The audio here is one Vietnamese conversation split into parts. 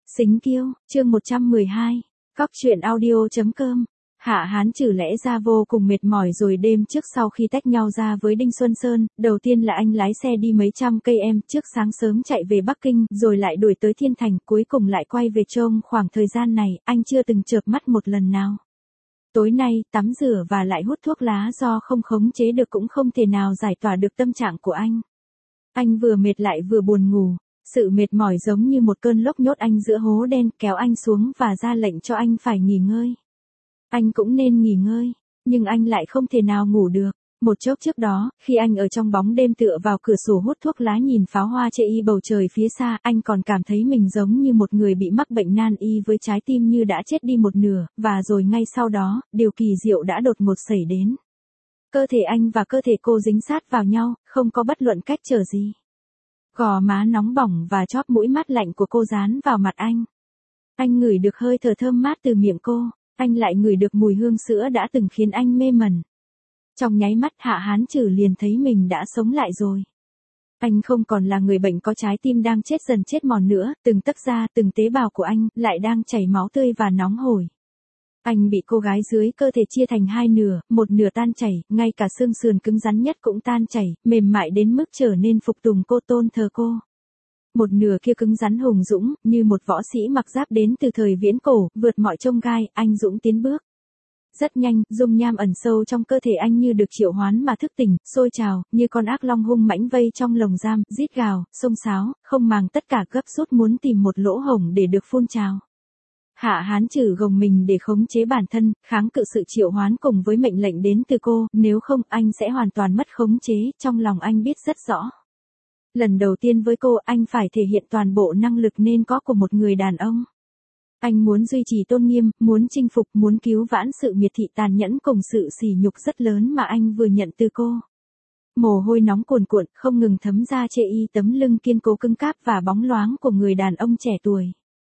Xính Kiêu, chương 112, Cóc truyện audio.com. Hạ Hán Trừ lẽ ra vô cùng mệt mỏi rồi đêm trước sau khi tách nhau ra với Đinh Xuân Sơn, đầu tiên là anh lái xe đi mấy trăm cây trước sáng sớm chạy về Bắc Kinh, rồi lại đuổi tới Thiên Thành, cuối cùng lại quay về Trong khoảng thời gian này, anh chưa từng chợp mắt một lần nào. Tối nay, tắm rửa và lại hút thuốc lá do không khống chế được cũng không thể nào giải tỏa được tâm trạng của anh. Anh vừa mệt lại vừa buồn ngủ. Sự mệt mỏi giống như một cơn lốc nhốt anh giữa hố đen, kéo anh xuống và ra lệnh cho anh phải nghỉ ngơi. Anh cũng nên nghỉ ngơi, nhưng anh lại không thể nào ngủ được. Một chốc trước đó, khi anh ở trong bóng đêm tựa vào cửa sổ hút thuốc lá nhìn pháo hoa chê y bầu trời phía xa, anh còn cảm thấy mình giống như một người bị mắc bệnh nan y với trái tim như đã chết đi một nửa, và rồi ngay sau đó, điều kỳ diệu đã đột ngột xảy đến. Cơ thể anh và cơ thể cô dính sát vào nhau, không có bất luận cách trở gì. Gò má nóng bỏng và chóp mũi mát lạnh của cô dán vào mặt anh. Anh ngửi được hơi thở thơm mát từ miệng cô, anh lại ngửi được mùi hương sữa đã từng khiến anh mê mẩn. Trong nháy mắt Hạ Hán Trừ liền thấy mình đã sống lại rồi. Anh không còn là người bệnh có trái tim đang chết dần chết mòn nữa, từng tấc da, từng tế bào của anh lại đang chảy máu tươi và nóng hổi. Anh bị cô gái dưới cơ thể chia thành hai nửa, một nửa tan chảy, ngay cả xương sườn cứng rắn nhất cũng tan chảy, mềm mại đến mức trở nên phục tùng cô, tôn thờ cô. Một nửa kia cứng rắn hùng dũng, như một võ sĩ mặc giáp đến từ thời viễn cổ, vượt mọi chông gai, anh dũng tiến bước. Rất nhanh, dung nham ẩn sâu trong cơ thể anh như được triệu hoán mà thức tỉnh, sôi trào, như con ác long hung mãnh vây trong lồng giam, rít gào, xông xáo, không màng tất cả gấp rút muốn tìm một lỗ hổng để được phun trào. Hạ Hán Trừ gồng mình để khống chế bản thân, kháng cự sự triệu hoán cùng với mệnh lệnh đến từ cô, nếu không anh sẽ hoàn toàn mất khống chế, trong lòng anh biết rất rõ. Lần đầu tiên với cô anh phải thể hiện toàn bộ năng lực nên có của một người đàn ông. Anh muốn duy trì tôn nghiêm, muốn chinh phục, muốn cứu vãn sự miệt thị tàn nhẫn cùng sự sỉ nhục rất lớn mà anh vừa nhận từ cô. Mồ hôi nóng cuồn cuộn, không ngừng thấm ra chê y tấm lưng kiên cố cứng cáp và bóng loáng của người đàn ông trẻ tuổi.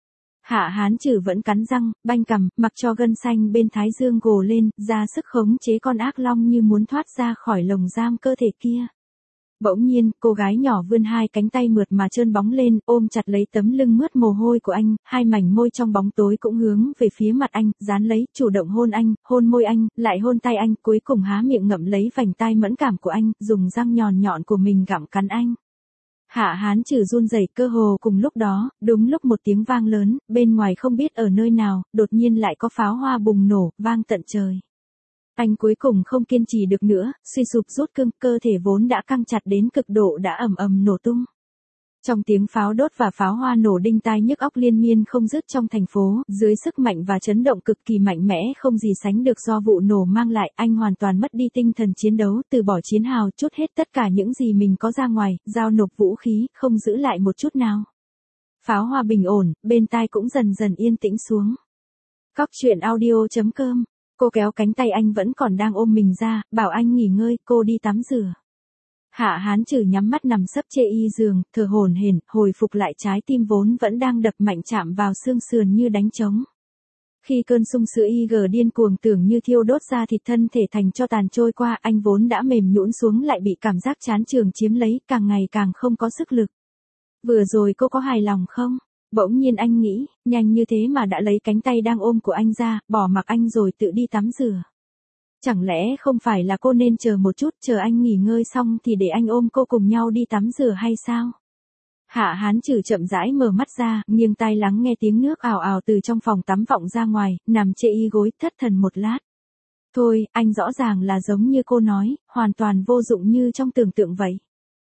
Hạ Hán Trừ vẫn cắn răng, banh cằm, mặc cho gân xanh bên thái dương gồ lên, ra sức khống chế con ác long như muốn thoát ra khỏi lồng giam cơ thể kia. Bỗng nhiên, cô gái nhỏ vươn hai cánh tay mượt mà trơn bóng lên, ôm chặt lấy tấm lưng mướt mồ hôi của anh, hai mảnh môi trong bóng tối cũng hướng về phía mặt anh, dán lấy, chủ động hôn anh, hôn môi anh, lại hôn tay anh, cuối cùng há miệng ngậm lấy vành tai mẫn cảm của anh, dùng răng nhọn nhọn của mình gặm cắn anh. Hạ Hán Trừ run rẩy, cơ hồ cùng lúc đó, đúng lúc một tiếng vang lớn, bên ngoài không biết ở nơi nào, đột nhiên lại có pháo hoa bùng nổ, vang tận trời. Anh cuối cùng không kiên trì được nữa, suy sụp rút cương, cơ thể vốn đã căng chặt đến cực độ đã ầm ầm nổ tung. Trong tiếng pháo đốt và pháo hoa nổ đinh tai nhức óc liên miên không dứt trong thành phố, dưới sức mạnh và chấn động cực kỳ mạnh mẽ không gì sánh được do vụ nổ mang lại, anh hoàn toàn mất đi tinh thần chiến đấu, từ bỏ chiến hào, trút hết tất cả những gì mình có ra ngoài, giao nộp vũ khí, không giữ lại một chút nào. Pháo hoa bình ổn, bên tai cũng dần dần yên tĩnh xuống. Cóc truyện audio.com. Cô kéo cánh tay anh vẫn còn đang ôm mình ra, bảo anh nghỉ ngơi, cô đi tắm rửa. Hạ Hán Trừ nhắm mắt nằm sấp chê y giường, thở hổn hển, hồi phục lại trái tim vốn vẫn đang đập mạnh chạm vào xương sườn như đánh trống. Khi cơn sung sữa điên cuồng tưởng như thiêu đốt ra thịt thân thể thành cho tàn trôi qua, anh vốn đã mềm nhũn xuống lại bị cảm giác chán chường chiếm lấy, càng ngày càng không có sức lực. Vừa rồi cô có hài lòng không? Bỗng nhiên anh nghĩ, nhanh như thế mà đã lấy cánh tay đang ôm của anh ra, bỏ mặc anh rồi tự đi tắm rửa. Chẳng lẽ không phải là cô nên chờ một chút, chờ anh nghỉ ngơi xong thì để anh ôm cô cùng nhau đi tắm rửa hay sao? Hạ Hán Trừ chậm rãi mở mắt ra, nghiêng tai lắng nghe tiếng nước ào ào từ trong phòng tắm vọng ra ngoài, nằm chê y gối, thất thần một lát. Thôi, anh rõ ràng là giống như cô nói, hoàn toàn vô dụng như trong tưởng tượng vậy.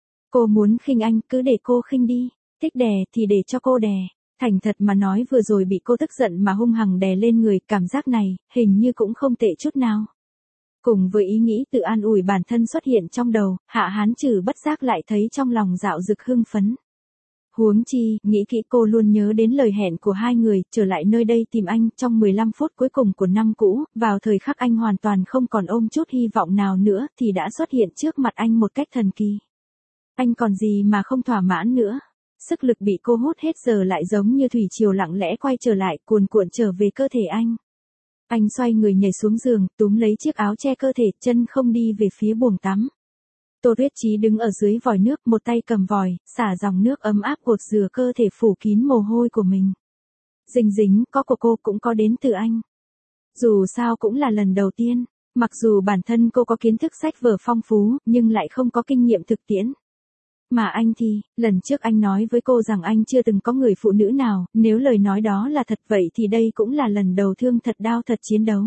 Cô muốn khinh anh, cứ để cô khinh đi, thích đè thì để cho cô đè. Thành thật mà nói vừa rồi bị cô tức giận mà hung hăng đè lên người, cảm giác này, hình như cũng không tệ chút nào. Cùng với ý nghĩ tự an ủi bản thân xuất hiện trong đầu, Hạ Hán Trừ bất giác lại thấy trong lòng dạo dực hưng phấn. Huống chi, nghĩ kỹ cô luôn nhớ đến lời hẹn của hai người, trở lại nơi đây tìm anh, trong 15 phút cuối cùng của năm cũ, vào thời khắc anh hoàn toàn không còn ôm chút hy vọng nào nữa, thì đã xuất hiện trước mặt anh một cách thần kỳ. Anh còn gì mà không thỏa mãn nữa. Sức lực bị cô hút hết giờ lại giống như thủy triều lặng lẽ quay trở lại, cuồn cuộn trở về cơ thể anh. Anh xoay người nhảy xuống giường, túm lấy chiếc áo che cơ thể, chân không đi về phía buồng tắm. Tô Tuyết Chí đứng ở dưới vòi nước, một tay cầm vòi, xả dòng nước ấm áp gột rửa cơ thể phủ kín mồ hôi của mình. Dính dính, có của cô cũng có đến từ anh. Dù sao cũng là lần đầu tiên, mặc dù bản thân cô có kiến thức sách vở phong phú, nhưng lại không có kinh nghiệm thực tiễn. Mà anh thì, lần trước anh nói với cô rằng anh chưa từng có người phụ nữ nào, nếu lời nói đó là thật vậy thì đây cũng là lần đầu thương thật đau thật chiến đấu.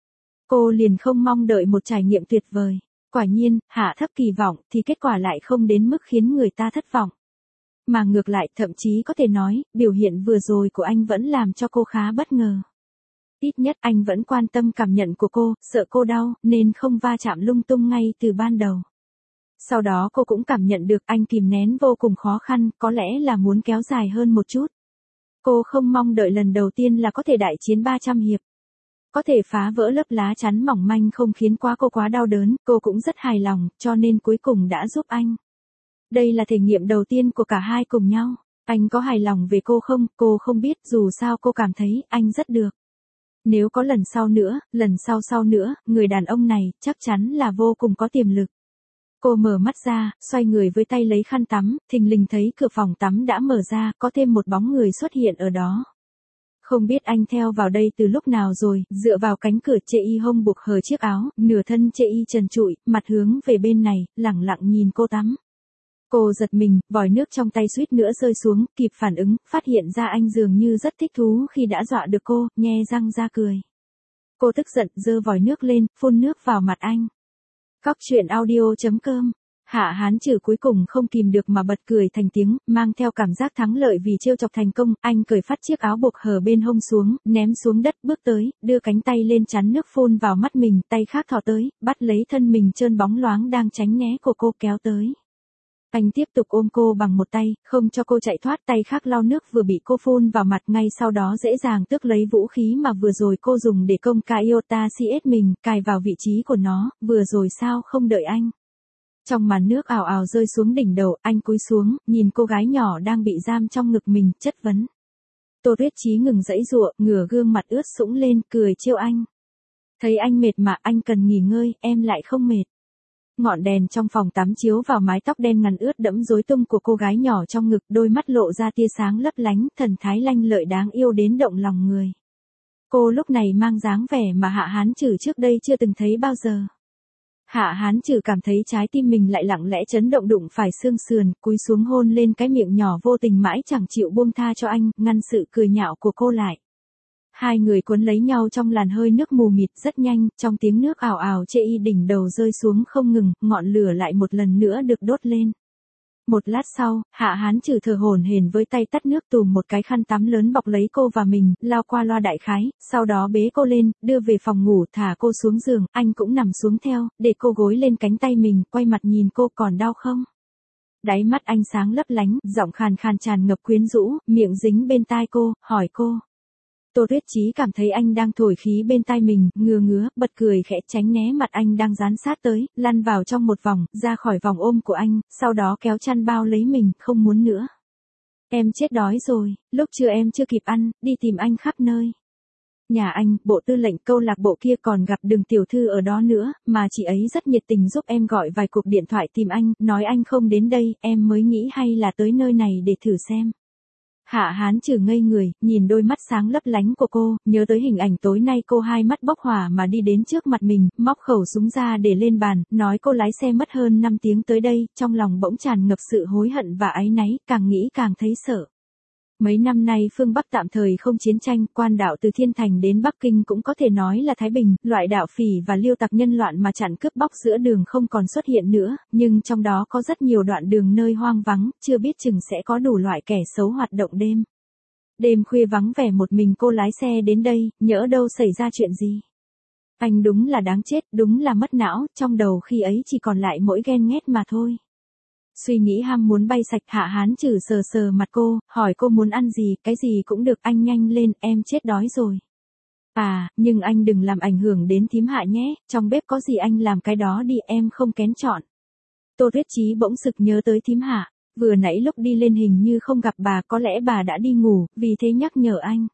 Cô liền không mong đợi một trải nghiệm tuyệt vời. Quả nhiên, hạ thấp kỳ vọng thì kết quả lại không đến mức khiến người ta thất vọng. Mà ngược lại, thậm chí có thể nói, biểu hiện vừa rồi của anh vẫn làm cho cô khá bất ngờ. Ít nhất anh vẫn quan tâm cảm nhận của cô, sợ cô đau, nên không va chạm lung tung ngay từ ban đầu. Sau đó cô cũng cảm nhận được anh kìm nén vô cùng khó khăn, có lẽ là muốn kéo dài hơn một chút. Cô không mong đợi lần đầu tiên là có thể đại chiến 300 hiệp. Có thể phá vỡ lớp lá chắn mỏng manh không khiến cô quá đau đớn, cô cũng rất hài lòng, cho nên cuối cùng đã giúp anh. Đây là thể nghiệm đầu tiên của cả hai cùng nhau. Anh có hài lòng về cô không? Cô không biết, dù sao cô cảm thấy anh rất được. Nếu có lần sau nữa, lần sau nữa, người đàn ông này chắc chắn là vô cùng có tiềm lực. Cô mở mắt ra, xoay người với tay lấy khăn tắm, thình lình thấy cửa phòng tắm đã mở ra, có thêm một bóng người xuất hiện ở đó. Không biết anh theo vào đây từ lúc nào rồi, dựa vào cánh cửa chê y hông buộc hở chiếc áo, nửa thân chê y trần trụi, mặt hướng về bên này, lẳng lặng nhìn cô tắm. Cô giật mình, vòi nước trong tay suýt nữa rơi xuống, kịp phản ứng, phát hiện ra anh dường như rất thích thú khi đã dọa được cô, nhe răng ra cười. Cô tức giận, giơ vòi nước lên, phun nước vào mặt anh. Cóc truyện audio.com. Hạ Hán Trừ cuối cùng không kìm được mà bật cười thành tiếng, mang theo cảm giác thắng lợi vì trêu chọc thành công, anh cởi phắt chiếc áo buộc hở bên hông xuống, ném xuống đất, bước tới, đưa cánh tay lên chắn nước phun vào mắt mình, tay khác thò tới, bắt lấy thân mình trơn bóng loáng đang tránh né của cô kéo tới. Anh tiếp tục ôm cô bằng một tay, không cho cô chạy thoát, tay khác lau nước vừa bị cô phun vào mặt, ngay sau đó dễ dàng tước lấy vũ khí mà vừa rồi cô dùng để công ca Iota CS mình, cài vào vị trí của nó, vừa rồi sao không đợi anh. Trong màn nước ào ào rơi xuống đỉnh đầu, anh cúi xuống, nhìn cô gái nhỏ đang bị giam trong ngực mình, chất vấn. Tô Tuyết Chí ngừng giãy giụa, ngửa gương mặt ướt sũng lên, cười trêu anh. Thấy anh mệt mà, anh cần nghỉ ngơi, em lại không mệt. Ngọn đèn trong phòng tắm chiếu vào mái tóc đen ngắn ướt đẫm rối tung của cô gái nhỏ trong ngực, đôi mắt lộ ra tia sáng lấp lánh, thần thái lanh lợi đáng yêu đến động lòng người. Cô lúc này mang dáng vẻ mà Hạ Hán Trừ trước đây chưa từng thấy bao giờ. Hạ Hán Trừ cảm thấy trái tim mình lại lặng lẽ chấn động, đụng phải xương sườn, cúi xuống hôn lên cái miệng nhỏ vô tình mãi chẳng chịu buông tha cho anh, ngăn sự cười nhạo của cô lại. Hai người cuốn lấy nhau trong làn hơi nước mù mịt, rất nhanh, trong tiếng nước ào ào chê y đỉnh đầu rơi xuống không ngừng, ngọn lửa lại một lần nữa được đốt lên. Một lát sau, Hạ Hán Trừ thở hổn hển với tay tắt nước tùm một cái khăn tắm lớn bọc lấy cô và mình, lao qua loa đại khái, sau đó bế cô lên, đưa về phòng ngủ, thả cô xuống giường, anh cũng nằm xuống theo, để cô gối lên cánh tay mình, quay mặt nhìn cô, còn đau không? Đáy mắt anh sáng lấp lánh, giọng khàn khàn tràn ngập quyến rũ, miệng dính bên tai cô, hỏi cô. Tô Tuyết Chí cảm thấy anh đang thổi khí bên tai mình, ngứa, bật cười khẽ, tránh né mặt anh đang dán sát tới, lăn vào trong một vòng, ra khỏi vòng ôm của anh, sau đó kéo chăn bao lấy mình, không muốn nữa. Em chết đói rồi, lúc trưa em chưa kịp ăn, đi tìm anh khắp nơi. Nhà anh, bộ tư lệnh, câu lạc bộ kia, còn gặp Đường tiểu thư ở đó nữa, mà chị ấy rất nhiệt tình giúp em gọi vài cuộc điện thoại tìm anh, nói anh không đến đây, em mới nghĩ hay là tới nơi này để thử xem. Hạ Hán Trừ ngây người, nhìn đôi mắt sáng lấp lánh của cô, nhớ tới hình ảnh tối nay cô hai mắt bốc hỏa mà đi đến trước mặt mình, móc khẩu súng ra để lên bàn, nói cô lái xe mất hơn 5 tiếng tới đây, trong lòng bỗng tràn ngập sự hối hận và áy náy, càng nghĩ càng thấy sợ. Mấy năm nay phương Bắc tạm thời không chiến tranh, quan đạo từ Thiên Thành đến Bắc Kinh cũng có thể nói là Thái Bình, loại đạo phỉ và liêu tặc nhân loạn mà chặn cướp bóc giữa đường không còn xuất hiện nữa, nhưng trong đó có rất nhiều đoạn đường nơi hoang vắng, chưa biết chừng sẽ có đủ loại kẻ xấu hoạt động đêm. Đêm khuya vắng vẻ một mình cô lái xe đến đây, nhỡ đâu xảy ra chuyện gì. Anh đúng là đáng chết, đúng là mất não, trong đầu khi ấy chỉ còn lại mỗi ghen ghét mà thôi. Suy nghĩ ham muốn bay sạch, Hạ Hán Trừ sờ sờ mặt cô, hỏi cô muốn ăn gì, cái gì cũng được, anh nhanh lên, em chết đói rồi. À, nhưng anh đừng làm ảnh hưởng đến thím Hạ nhé, trong bếp có gì anh làm cái đó đi, em không kén chọn. Tô Tuyết Chí bỗng sực nhớ tới thím Hạ, vừa nãy lúc đi lên hình như không gặp bà, có lẽ bà đã đi ngủ, vì thế nhắc nhở anh.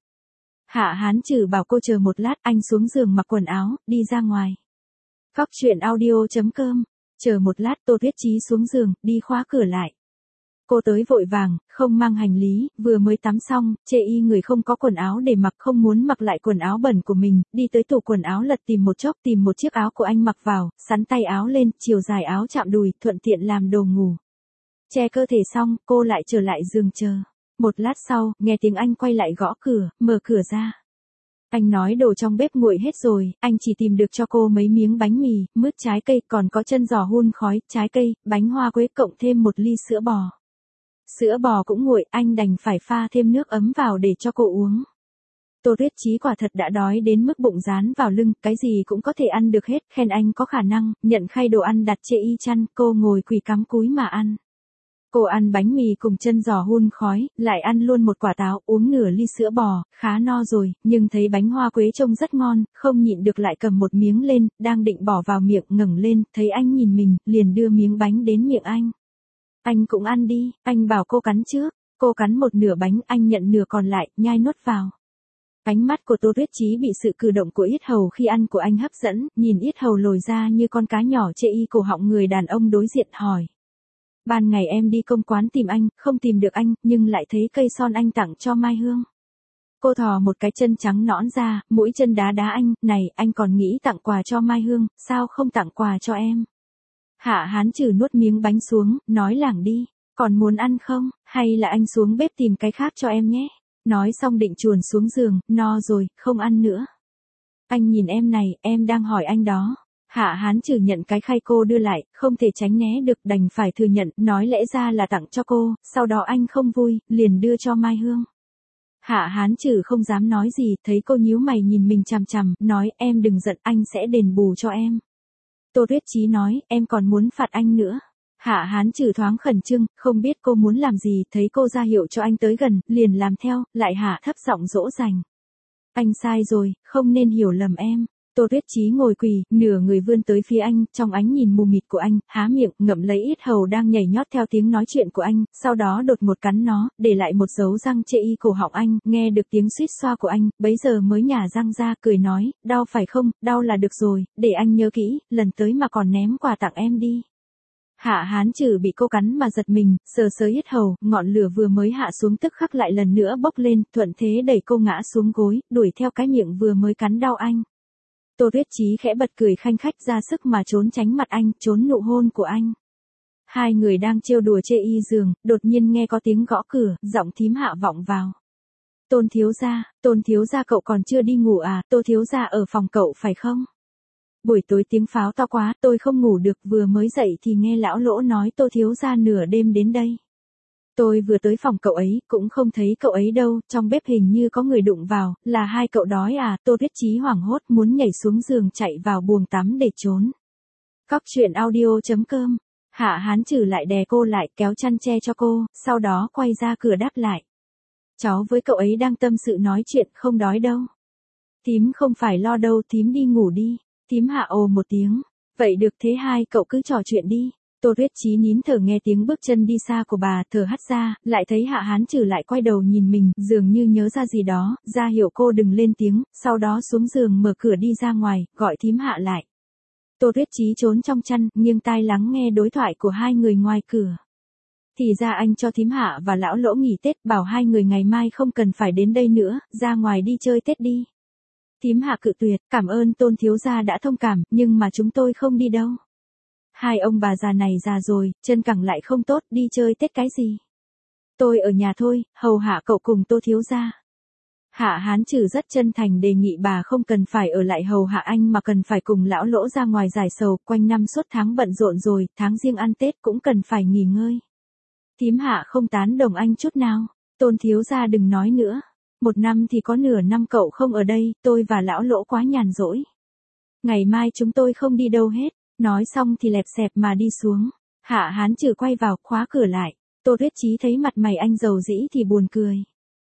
Hạ Hán Trừ bảo cô chờ một lát, anh xuống giường mặc quần áo, đi ra ngoài. Cóc truyện audio.com. Chờ một lát, Tô Tuyết Chí xuống giường, đi khóa cửa lại. Cô tới vội vàng, không mang hành lý, vừa mới tắm xong, chê y người không có quần áo để mặc, không muốn mặc lại quần áo bẩn của mình, đi tới tủ quần áo lật tìm một chốc, tìm một chiếc áo của anh mặc vào, sắn tay áo lên, chiều dài áo chạm đùi, thuận tiện làm đồ ngủ. Che cơ thể xong, cô lại trở lại giường chờ. Một lát sau, nghe tiếng anh quay lại gõ cửa, mở cửa ra. Anh nói đồ trong bếp nguội hết rồi, anh chỉ tìm được cho cô mấy miếng bánh mì, mứt trái cây, còn có chân giò hun khói, trái cây, bánh hoa quế cộng thêm một ly sữa bò. Sữa bò cũng nguội, anh đành phải pha thêm nước ấm vào để cho cô uống. Tô Tuyết Chí quả thật đã đói đến mức bụng dán vào lưng, cái gì cũng có thể ăn được hết, khen anh có khả năng, nhận khay đồ ăn đặt chê y chăn, cô ngồi quỳ cắm cúi mà ăn. Cô ăn bánh mì cùng chân giò hun khói, lại ăn luôn một quả táo, uống nửa ly sữa bò, khá no rồi, nhưng thấy bánh hoa quế trông rất ngon, không nhịn được lại cầm một miếng lên, đang định bỏ vào miệng, ngẩng lên, thấy anh nhìn mình, liền đưa miếng bánh đến miệng anh. Anh cũng ăn đi, anh bảo cô cắn trước, cô cắn một nửa bánh, anh nhận nửa còn lại, nhai nuốt vào. Ánh mắt của Tô Tuyết Chí bị sự cử động của yết hầu khi ăn của anh hấp dẫn, nhìn yết hầu lồi ra như con cá nhỏ chê y cổ họng người đàn ông đối diện hỏi. Ban ngày em đi công quán tìm anh, không tìm được anh, nhưng lại thấy cây son anh tặng cho Mai Hương. Cô thò một cái chân trắng nõn ra, mũi chân đá đá anh, này, anh còn nghĩ tặng quà cho Mai Hương, sao không tặng quà cho em? Hạ Hán Trừ nuốt miếng bánh xuống, nói lảng đi, còn muốn ăn không, hay là anh xuống bếp tìm cái khác cho em nhé. Nói xong định chuồn xuống giường, no rồi, không ăn nữa. Anh nhìn em này, em đang hỏi anh đó. Hạ Hán Trừ nhận cái khay cô đưa lại, không thể tránh né được, đành phải thừa nhận, nói lẽ ra là tặng cho cô, sau đó anh không vui, liền đưa cho Mai Hương. Hạ Hán Trừ không dám nói gì, thấy cô nhíu mày nhìn mình chằm chằm, nói em đừng giận, anh sẽ đền bù cho em. Tô Tuyết Chí nói, em còn muốn phạt anh nữa. Hạ Hán Trừ thoáng khẩn trương, không biết cô muốn làm gì, thấy cô ra hiệu cho anh tới gần, liền làm theo, lại hạ thấp giọng dỗ dành. Anh sai rồi, không nên hiểu lầm em. Tô Tuyết Chí ngồi quỳ, nửa người vươn tới phía anh, trong ánh nhìn mù mịt của anh, há miệng, ngậm lấy yết hầu đang nhảy nhót theo tiếng nói chuyện của anh, sau đó đột một cắn nó, để lại một dấu răng chê y cổ họng anh, nghe được tiếng suýt xoa của anh, bấy giờ mới nhả răng ra, cười nói, đau phải không, đau là được rồi, để anh nhớ kỹ, lần tới mà còn ném quà tặng em đi. Hạ Hán Trừ bị cô cắn mà giật mình, sờ sờ yết hầu, ngọn lửa vừa mới hạ xuống tức khắc lại lần nữa bốc lên, thuận thế đẩy cô ngã xuống gối, đuổi theo cái miệng vừa mới cắn đau anh. Tô Tuyết Chí khẽ bật cười khanh khách ra sức mà trốn tránh mặt anh, trốn nụ hôn của anh. Hai người đang trêu đùa chê y giường, đột nhiên nghe có tiếng gõ cửa, giọng thím Hạ vọng vào. Tôn thiếu gia cậu còn chưa đi ngủ à, Tô thiếu gia ở phòng cậu phải không? Buổi tối tiếng pháo to quá, tôi không ngủ được, vừa mới dậy thì nghe lão Lỗ nói Tô thiếu gia nửa đêm đến đây. Tôi vừa tới phòng cậu ấy, cũng không thấy cậu ấy đâu, trong bếp hình như có người đụng vào, là hai cậu đói à, Tô Tuyết Chí hoảng hốt muốn nhảy xuống giường chạy vào buồng tắm để trốn. Cóc truyện audio.com, Hạ Hán Trừ lại đè cô lại, kéo chăn che cho cô, sau đó quay ra cửa đáp lại. Cháu với cậu ấy đang tâm sự nói chuyện, không đói đâu. Thím không phải lo đâu, thím đi ngủ đi. Thím Hạ ồ một tiếng, vậy được thế hai cậu cứ trò chuyện đi. Tô Tuyết Chí nín thở nghe tiếng bước chân đi xa của bà, thở hắt ra, lại thấy Hạ Hán Trừ lại quay đầu nhìn mình, dường như nhớ ra gì đó, ra hiệu cô đừng lên tiếng, sau đó xuống giường mở cửa đi ra ngoài, gọi thím Hạ lại. Tô Tuyết Chí trốn trong chăn, nghiêng tai lắng nghe đối thoại của hai người ngoài cửa. Thì ra anh cho thím Hạ và lão Lỗ nghỉ Tết, bảo hai người ngày mai không cần phải đến đây nữa, ra ngoài đi chơi Tết đi. Thím Hạ cự tuyệt, cảm ơn Tôn thiếu gia đã thông cảm, nhưng mà chúng tôi không đi đâu. Hai ông bà già này già rồi, chân cẳng lại không tốt, đi chơi Tết cái gì. Tôi ở nhà thôi, hầu hạ cậu cùng Tô thiếu gia. Hạ Hán Trừ rất chân thành đề nghị bà không cần phải ở lại hầu hạ anh mà cần phải cùng lão Lỗ ra ngoài giải sầu, quanh năm suốt tháng bận rộn rồi, tháng riêng ăn Tết cũng cần phải nghỉ ngơi. Thím Hạ không tán đồng anh chút nào, Tôn thiếu gia đừng nói nữa. Một năm thì có nửa năm cậu không ở đây, tôi và lão Lỗ quá nhàn rỗi. Ngày mai chúng tôi không đi đâu hết, nói xong thì lẹp xẹp mà đi xuống. Hạ Hán Trừ quay vào, khóa cửa lại. Tô Tuyết Chí thấy mặt mày anh dầu dĩ thì buồn cười.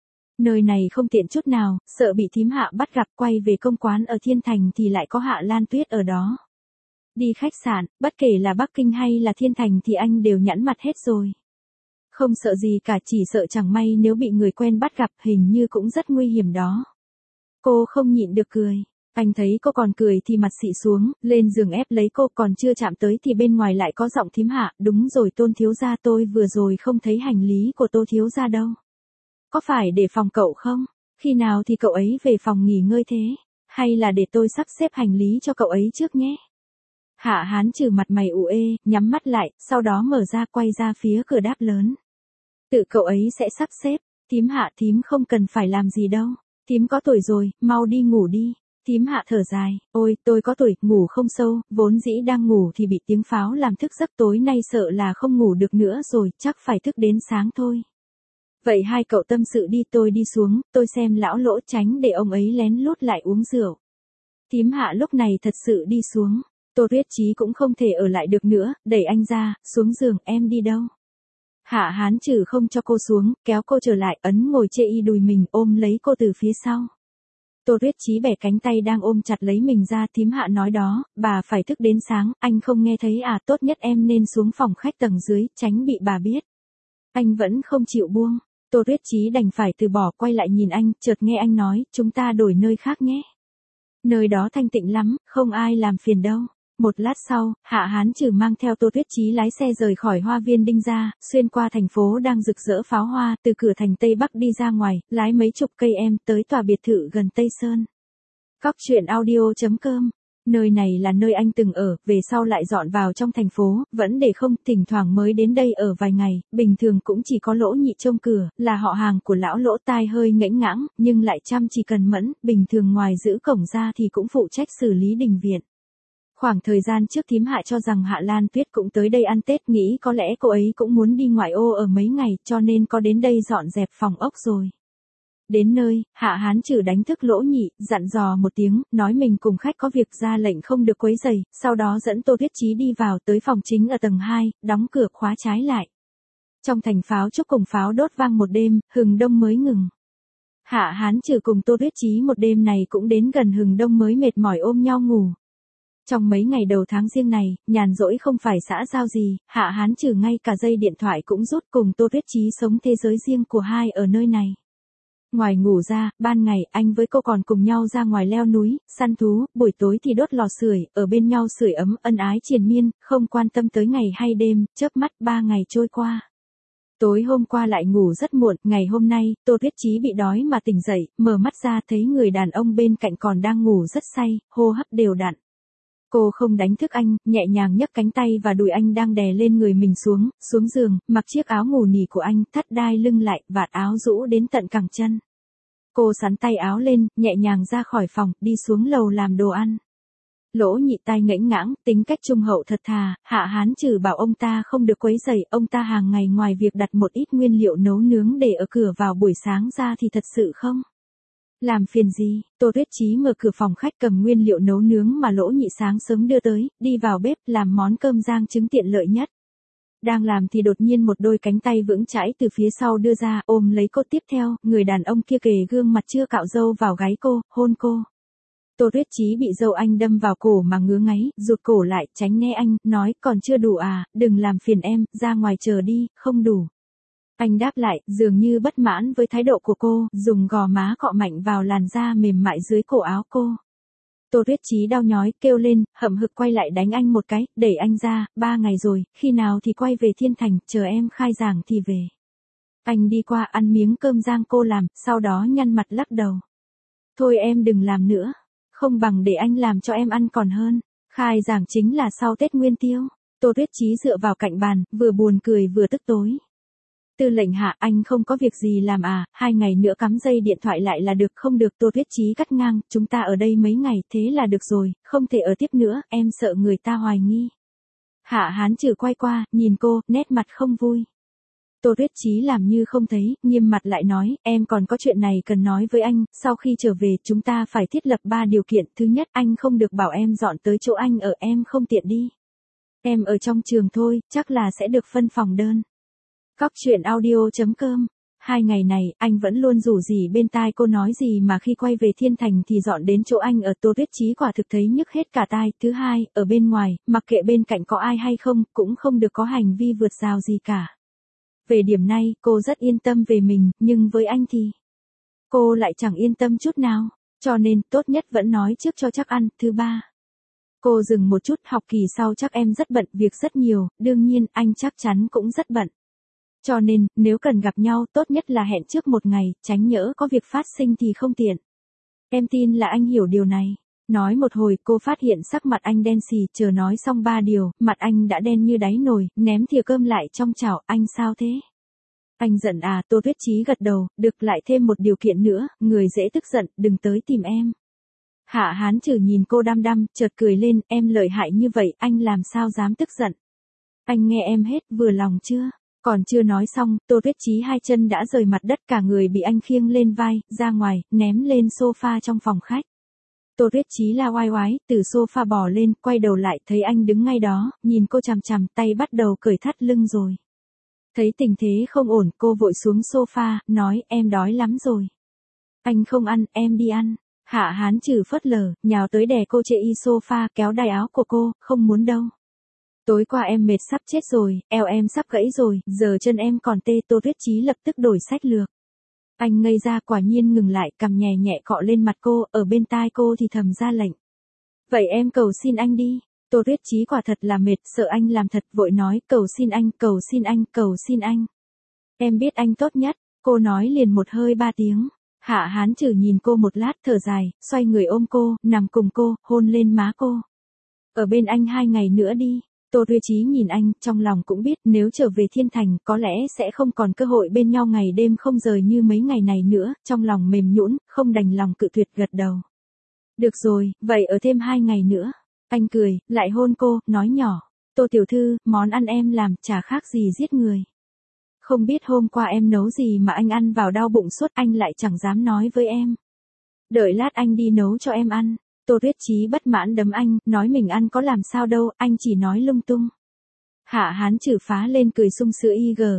Nơi này không tiện chút nào, sợ bị thím Hạ bắt gặp, quay về công quán ở Thiên Thành thì lại có Hạ Lan Tuyết ở đó. Đi khách sạn, bất kể là Bắc Kinh hay là Thiên Thành thì anh đều nhẵn mặt hết rồi. Không sợ gì cả, chỉ sợ chẳng may nếu bị người quen bắt gặp, hình như cũng rất nguy hiểm đó. Cô không nhịn được cười. Anh thấy cô còn cười thì mặt xị xuống, lên giường ép lấy cô, còn chưa chạm tới thì bên ngoài lại có giọng thím Hạ, đúng rồi Tôn thiếu gia, tôi vừa rồi không thấy hành lý của Tô thiếu gia đâu. Có phải để phòng cậu không? Khi nào thì cậu ấy về phòng nghỉ ngơi thế? Hay là để tôi sắp xếp hành lý cho cậu ấy trước nhé? Hạ Hán trừ mặt mày ủ ê, nhắm mắt lại, sau đó mở ra quay ra phía cửa đáp lớn. Tự cậu ấy sẽ sắp xếp, thím Hạ, thím không cần phải làm gì đâu. Thím có tuổi rồi, mau đi ngủ đi. Thím Hạ thở dài, ôi tôi có tuổi, ngủ không sâu, vốn dĩ đang ngủ thì bị tiếng pháo làm thức giấc, tối nay sợ là không ngủ được nữa rồi, chắc phải thức đến sáng thôi. Vậy hai cậu tâm sự đi, tôi đi xuống, tôi xem lão Lỗ tránh để ông ấy lén lút lại uống rượu. Thím Hạ lúc này thật sự đi xuống, Tô Tuyết Chí cũng không thể ở lại được nữa, đẩy anh ra, xuống giường, em đi đâu? Hạ Hán trừ không cho cô xuống, kéo cô trở lại, ấn ngồi chê y đùi mình, ôm lấy cô từ phía sau. Tô Tuyết Chí bẻ cánh tay đang ôm chặt lấy mình ra, thím Hạ nói đó, bà phải thức đến sáng, anh không nghe thấy à, tốt nhất em nên xuống phòng khách tầng dưới, tránh bị bà biết. Anh vẫn không chịu buông. Tô Tuyết Chí đành phải từ bỏ, quay lại nhìn anh, chợt nghe anh nói, chúng ta đổi nơi khác nhé. Nơi đó thanh tịnh lắm, không ai làm phiền đâu. Một lát sau, Hạ Hán trừ mang theo Tô Tuyết Chí lái xe rời khỏi hoa viên Đinh Gia, xuyên qua thành phố đang rực rỡ pháo hoa, từ cửa thành Tây Bắc đi ra ngoài, lái mấy chục cây tới tòa biệt thự gần Tây Sơn. Cóc truyện audio.com. Nơi này là nơi anh từng ở, về sau lại dọn vào trong thành phố, vẫn để không, thỉnh thoảng mới đến đây ở vài ngày, bình thường cũng chỉ có Lỗ Nhị trông cửa, là họ hàng của lão Lỗ, tai hơi ngẽnh ngãng, nhưng lại chăm chỉ cần mẫn, bình thường ngoài giữ cổng ra thì cũng phụ trách xử lý đình viện. Khoảng thời gian trước thím Hạ cho rằng Hạ Lan Tuyết cũng tới đây ăn Tết, nghĩ có lẽ cô ấy cũng muốn đi ngoại ô ở mấy ngày, cho nên có đến đây dọn dẹp phòng ốc rồi. Đến nơi, Hạ Hán trừ đánh thức Lỗ Nhị, dặn dò một tiếng, nói mình cùng khách có việc, ra lệnh không được quấy rầy, sau đó dẫn Tô Tuyết Chí đi vào tới phòng chính ở tầng 2, đóng cửa khóa trái lại. Trong thành pháo chúc cùng pháo đốt vang một đêm, hừng đông mới ngừng. Hạ Hán trừ cùng Tô Tuyết Chí một đêm này cũng đến gần hừng đông mới mệt mỏi ôm nhau ngủ. Trong mấy ngày đầu tháng Giêng này, nhàn rỗi không phải xã giao gì, Hạ Hán trừ ngay cả dây điện thoại cũng rút, cùng Tô Tuyết Chí sống thế giới riêng của hai ở nơi này. Ngoài ngủ ra, ban ngày, anh với cô còn cùng nhau ra ngoài leo núi, săn thú, buổi tối thì đốt lò sưởi, ở bên nhau sưởi ấm, ân ái triền miên, không quan tâm tới ngày hay đêm, chớp mắt 3 ngày trôi qua. Tối hôm qua lại ngủ rất muộn, ngày hôm nay, Tô Tuyết Chí bị đói mà tỉnh dậy, mở mắt ra thấy người đàn ông bên cạnh còn đang ngủ rất say, hô hấp đều đặn. Cô không đánh thức anh, nhẹ nhàng nhấc cánh tay và đùi anh đang đè lên người mình xuống giường, mặc chiếc áo ngủ nỉ của anh, thắt đai lưng lại, vạt áo rũ đến tận cẳng chân. Cô xắn tay áo lên, nhẹ nhàng ra khỏi phòng, đi xuống lầu làm đồ ăn. Lỗ Nhị tai ngẽnh ngãng, tính cách trung hậu thật thà, Hạ Hán trừ bảo ông ta không được quấy rầy, ông ta hàng ngày ngoài việc đặt một ít nguyên liệu nấu nướng để ở cửa vào buổi sáng ra thì thật sự không làm phiền gì. Tô Tuyết Chí mở cửa phòng khách cầm nguyên liệu nấu nướng mà Lỗ Nhị sáng sớm đưa tới, đi vào bếp làm món cơm rang trứng tiện lợi nhất. Đang làm thì đột nhiên một đôi cánh tay vững chãi từ phía sau đưa ra, ôm lấy cô, tiếp theo, người đàn ông kia kề gương mặt chưa cạo râu vào gáy cô, hôn cô. Tô Tuyết Chí bị râu anh đâm vào cổ mà ngứa ngáy, rụt cổ lại, tránh né anh, nói, còn chưa đủ à, đừng làm phiền em, ra ngoài chờ đi, không đủ. Anh đáp lại, dường như bất mãn với thái độ của cô, dùng gò má cọ mạnh vào làn da mềm mại dưới cổ áo cô. Tô Tuyết Chí đau nhói, kêu lên, hậm hực quay lại đánh anh một cái, đẩy anh ra, 3 ngày rồi, khi nào thì quay về Thiên Thành, chờ em khai giảng thì về. Anh đi qua ăn miếng cơm rang cô làm, sau đó nhăn mặt lắc đầu. Thôi em đừng làm nữa, không bằng để anh làm cho em ăn còn hơn, khai giảng chính là sau Tết Nguyên Tiêu. Tô Tuyết Chí dựa vào cạnh bàn, vừa buồn cười vừa tức tối. Tư lệnh Hạ, anh không có việc gì làm à, 2 ngày nữa cắm dây điện thoại lại là được, không được. Tô Tuyết Chí cắt ngang, chúng ta ở đây mấy ngày, thế là được rồi, không thể ở tiếp nữa, em sợ người ta hoài nghi. Hạ Hán trừ quay qua, nhìn cô, nét mặt không vui. Tô Tuyết Chí làm như không thấy, nghiêm mặt lại nói, em còn có chuyện này cần nói với anh, sau khi trở về chúng ta phải thiết lập 3 điều kiện, thứ nhất anh không được bảo em dọn tới chỗ anh ở, em không tiện đi. Em ở trong trường thôi, chắc là sẽ được phân phòng đơn. Cóc truyện audio.com. 2 ngày này, anh vẫn luôn rủ rỉ bên tai cô nói gì mà khi quay về Thiên Thành thì dọn đến chỗ anh ở. Tô Tuyết Chí quả thực thấy nhức hết cả tai. Thứ hai, ở bên ngoài, mặc kệ bên cạnh có ai hay không, cũng không được có hành vi vượt rào gì cả. Về điểm này, cô rất yên tâm về mình, nhưng với anh thì cô lại chẳng yên tâm chút nào. Cho nên, tốt nhất vẫn nói trước cho chắc ăn. Thứ ba. Cô dừng một chút, học kỳ sau chắc em rất bận, việc rất nhiều, đương nhiên, anh chắc chắn cũng rất bận. Cho nên, nếu cần gặp nhau, tốt nhất là hẹn trước một ngày, tránh nhỡ có việc phát sinh thì không tiện. Em tin là anh hiểu điều này. Nói một hồi, cô phát hiện sắc mặt anh đen xì, chờ nói xong 3 điều, mặt anh đã đen như đáy nồi, ném thìa cơm lại trong chảo, anh sao thế? Anh giận à? Tô Tuyết Chí gật đầu, được, lại thêm một điều kiện nữa, người dễ tức giận, đừng tới tìm em. Hạ Hán Trừ nhìn cô đăm đăm, chợt cười lên, em lợi hại như vậy, anh làm sao dám tức giận. Anh nghe em hết, vừa lòng chưa? Còn chưa nói xong, Tô Tuyết Chí hai chân đã rời mặt đất, cả người bị anh khiêng lên vai, ra ngoài, ném lên sofa trong phòng khách. Tô Tuyết Chí la oai oái, từ sofa bò lên, quay đầu lại, thấy anh đứng ngay đó, nhìn cô chằm chằm, tay bắt đầu cởi thắt lưng rồi. Thấy tình thế không ổn, cô vội xuống sofa, nói, em đói lắm rồi. Anh không ăn, em đi ăn. Hạ Hán Trừ phớt lờ, nhào tới đè cô chệ y sofa, kéo đai áo của cô, không muốn đâu. Tối qua em mệt sắp chết rồi, eo em sắp gãy rồi, giờ chân em còn tê. Tô Tuyết Chí lập tức đổi sách lược. Anh ngây ra, quả nhiên ngừng lại, cằm nhẹ nhẹ cọ lên mặt cô, ở bên tai cô thì thầm ra lệnh. Vậy em cầu xin anh đi. Tô Tuyết Chí quả thật là mệt, sợ anh làm thật, vội nói, cầu xin anh, cầu xin anh, cầu xin anh. Em biết anh tốt nhất, cô nói liền một hơi 3 tiếng. Hạ Hán Trừ nhìn cô một lát, thở dài, xoay người ôm cô, nằm cùng cô, hôn lên má cô. Ở bên anh 2 ngày nữa đi. Tô Tuyết Chí nhìn anh, trong lòng cũng biết, nếu trở về Thiên Thành, có lẽ sẽ không còn cơ hội bên nhau ngày đêm không rời như mấy ngày này nữa, trong lòng mềm nhũn, không đành lòng cự tuyệt, gật đầu. Được rồi, vậy ở thêm 2 ngày nữa. Anh cười, lại hôn cô, nói nhỏ, Tô tiểu thư, món ăn em làm, chả khác gì giết người. Không biết hôm qua em nấu gì mà anh ăn vào đau bụng suốt, anh lại chẳng dám nói với em. Đợi lát anh đi nấu cho em ăn. Tô Tuyết Chí bất mãn đấm anh, nói mình ăn có làm sao đâu, anh chỉ nói lung tung. Hạ Hán Trừ phá lên cười sung sữa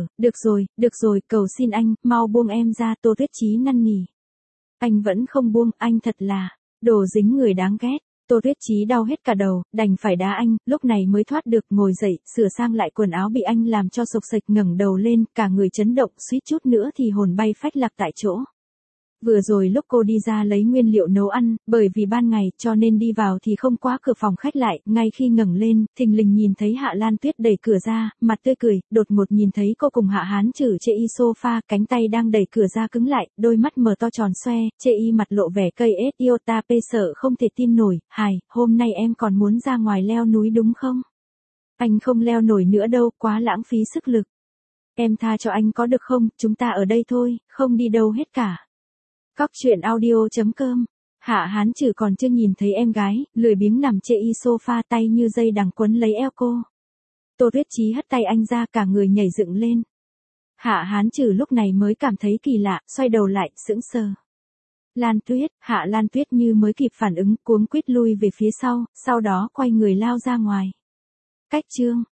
được rồi, cầu xin anh, mau buông em ra. Tô Tuyết Chí năn nỉ. Anh vẫn không buông, anh thật là, đồ dính người đáng ghét. Tô Tuyết Chí đau hết cả đầu, đành phải đá anh, lúc này mới thoát được, ngồi dậy, sửa sang lại quần áo bị anh làm cho xộc xệch, ngẩng đầu lên, cả người chấn động, suýt chút nữa thì hồn bay phách lạc tại chỗ. Vừa rồi lúc cô đi ra lấy nguyên liệu nấu ăn, bởi vì ban ngày, cho nên đi vào thì không khóa cửa phòng khách lại, ngay khi ngẩng lên, thình lình nhìn thấy Hạ Lan Tuyết đẩy cửa ra, mặt tươi cười, đột ngột nhìn thấy cô cùng Hạ Hán Trừ chệ y sofa, cánh tay đang đẩy cửa ra cứng lại, đôi mắt mở to tròn xoe, chệ y mặt lộ vẻ cây ết iota pê sợ không thể tin nổi, hài, hôm nay em còn muốn ra ngoài leo núi đúng không? Anh không leo nổi nữa đâu, quá lãng phí sức lực. Em tha cho anh có được không, chúng ta ở đây thôi, không đi đâu hết cả. Cóc truyện audio.com. Hạ Hán Trừ còn chưa nhìn thấy em gái, lười biếng nằm chệ y sofa, tay như dây đằng quấn lấy eo cô. Tô Tuyết Chí hất tay anh ra, cả người nhảy dựng lên. Hạ Hán Trừ lúc này mới cảm thấy kỳ lạ, xoay đầu lại, sững sờ. Lan Tuyết, Hạ Lan Tuyết như mới kịp phản ứng, cuống quýt lui về phía sau đó quay người lao ra ngoài. Cách chương